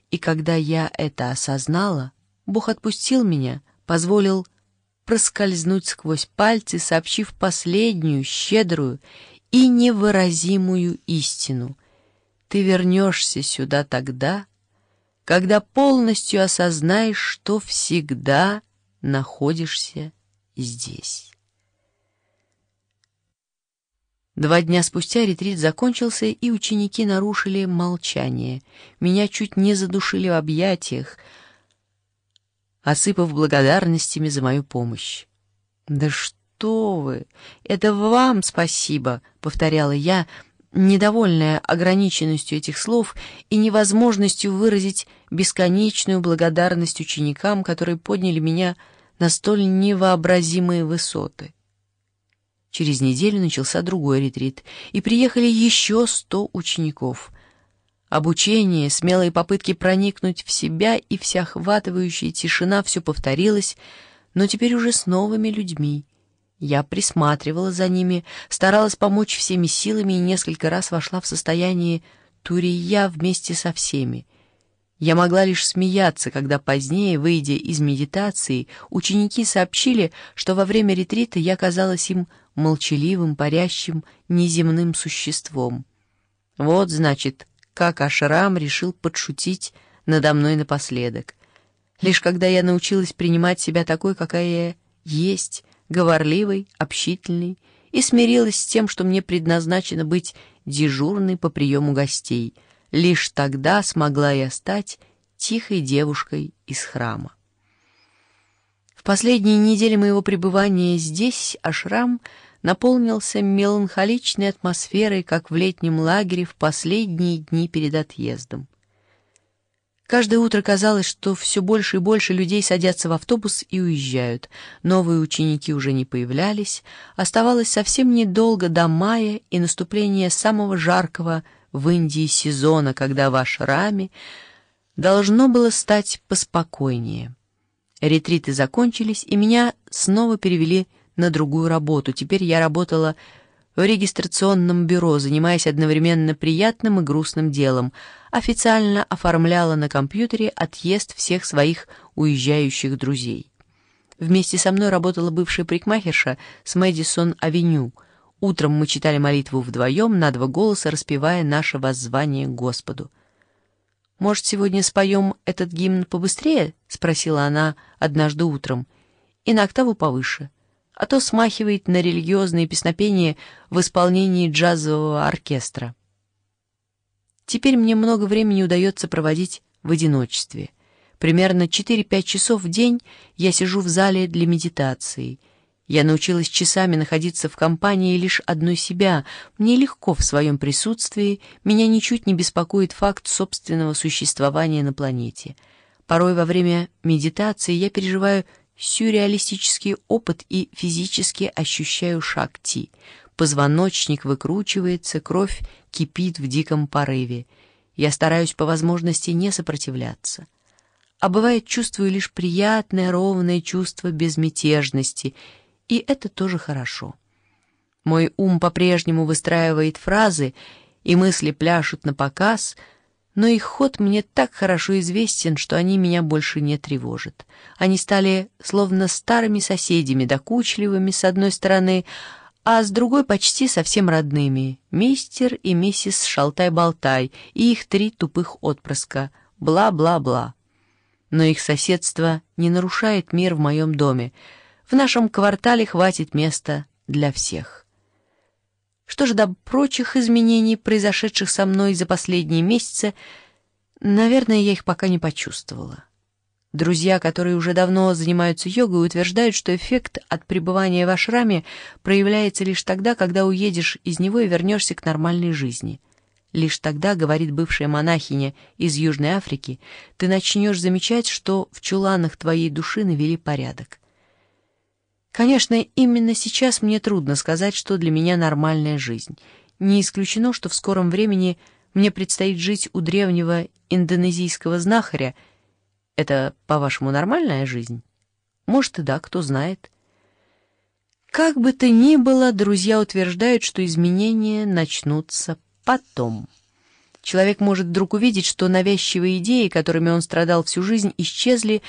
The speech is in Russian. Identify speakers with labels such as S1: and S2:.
S1: И когда я это осознала, Бог отпустил меня, позволил проскользнуть сквозь пальцы, сообщив последнюю, щедрую и невыразимую истину. Ты вернешься сюда тогда, когда полностью осознаешь, что всегда находишься здесь. 2 дня спустя ретрит закончился, и ученики нарушили молчание. Меня чуть не задушили в объятиях, осыпав благодарностями за мою помощь. «Да что вы! Это вам спасибо!» — повторяла я, недовольная ограниченностью этих слов и невозможностью выразить бесконечную благодарность ученикам, которые подняли меня на столь невообразимые высоты. Через неделю начался другой ретрит, и приехали еще 100 учеников. Обучение, смелые попытки проникнуть в себя и всеохватывающая тишина — все повторилось, но теперь уже с новыми людьми. Я присматривала за ними, старалась помочь всеми силами и несколько раз вошла в состояние турия вместе со всеми. Я могла лишь смеяться, когда позднее, выйдя из медитации, ученики сообщили, что во время ретрита я казалась им молчаливым, парящим, неземным существом. Вот, значит, как Ашрам решил подшутить надо мной напоследок. Лишь когда я научилась принимать себя такой, какая я есть, говорливой, общительной, и смирилась с тем, что мне предназначено быть дежурной по приему гостей, лишь тогда смогла я стать тихой девушкой из храма. В последние недели моего пребывания здесь ашрам наполнился меланхоличной атмосферой, как в летнем лагере в последние дни перед отъездом. Каждое утро казалось, что все больше и больше людей садятся в автобус и уезжают. Новые ученики уже не появлялись. Оставалось совсем недолго до мая и наступления самого жаркого в Индии сезона, когда в ашраме должно было стать поспокойнее. Ретриты закончились, и меня снова перевели на другую работу. Теперь я работала в регистрационном бюро, занимаясь одновременно приятным и грустным делом. Официально оформляла на компьютере отъезд всех своих уезжающих друзей. Вместе со мной работала бывшая парикмахерша с Мэдисон-авеню. Утром мы читали молитву вдвоем, на 2 голоса, распевая наше воззвание к Господу. «Может, сегодня споем этот гимн побыстрее?» — спросила она однажды утром. «И на октаву повыше, а то смахивает на религиозные песнопения в исполнении джазового оркестра». Теперь мне много времени удается проводить в одиночестве. Примерно 4-5 часов в день я сижу в зале для медитации. Я научилась часами находиться в компании лишь одной себя. Мне легко в своем присутствии, меня ничуть не беспокоит факт собственного существования на планете. Порой во время медитации я переживаю сюрреалистический опыт и физически ощущаю шакти. Позвоночник выкручивается, кровь кипит в диком порыве. Я стараюсь по возможности не сопротивляться. А бывает, чувствую лишь приятное, ровное чувство безмятежности, и это тоже хорошо. Мой ум по-прежнему выстраивает фразы, и мысли пляшут напоказ, но их ход мне так хорошо известен, что они меня больше не тревожат. Они стали словно старыми соседями, докучливыми с одной стороны, а с другой почти совсем родными — мистер и миссис Шалтай-Болтай и их 3 тупых отпрыска, бла-бла-бла. Но их соседство не нарушает мир в моем доме. В нашем квартале хватит места для всех. Что же до прочих изменений, произошедших со мной за последние месяцы, наверное, я их пока не почувствовала. Друзья, которые уже давно занимаются йогой, утверждают, что эффект от пребывания в ашраме проявляется лишь тогда, когда уедешь из него и вернешься к нормальной жизни. Лишь тогда, говорит бывшая монахиня из Южной Африки, ты начнешь замечать, что в чуланах твоей души навели порядок. Конечно, именно сейчас мне трудно сказать, что для меня нормальная жизнь. Не исключено, что в скором времени мне предстоит жить у древнего индонезийского знахаря. Это, по-вашему, нормальная жизнь? Может и да, кто знает. Как бы то ни было, друзья утверждают, что изменения начнутся потом. Человек может вдруг увидеть, что навязчивые идеи, которыми он страдал всю жизнь, исчезли,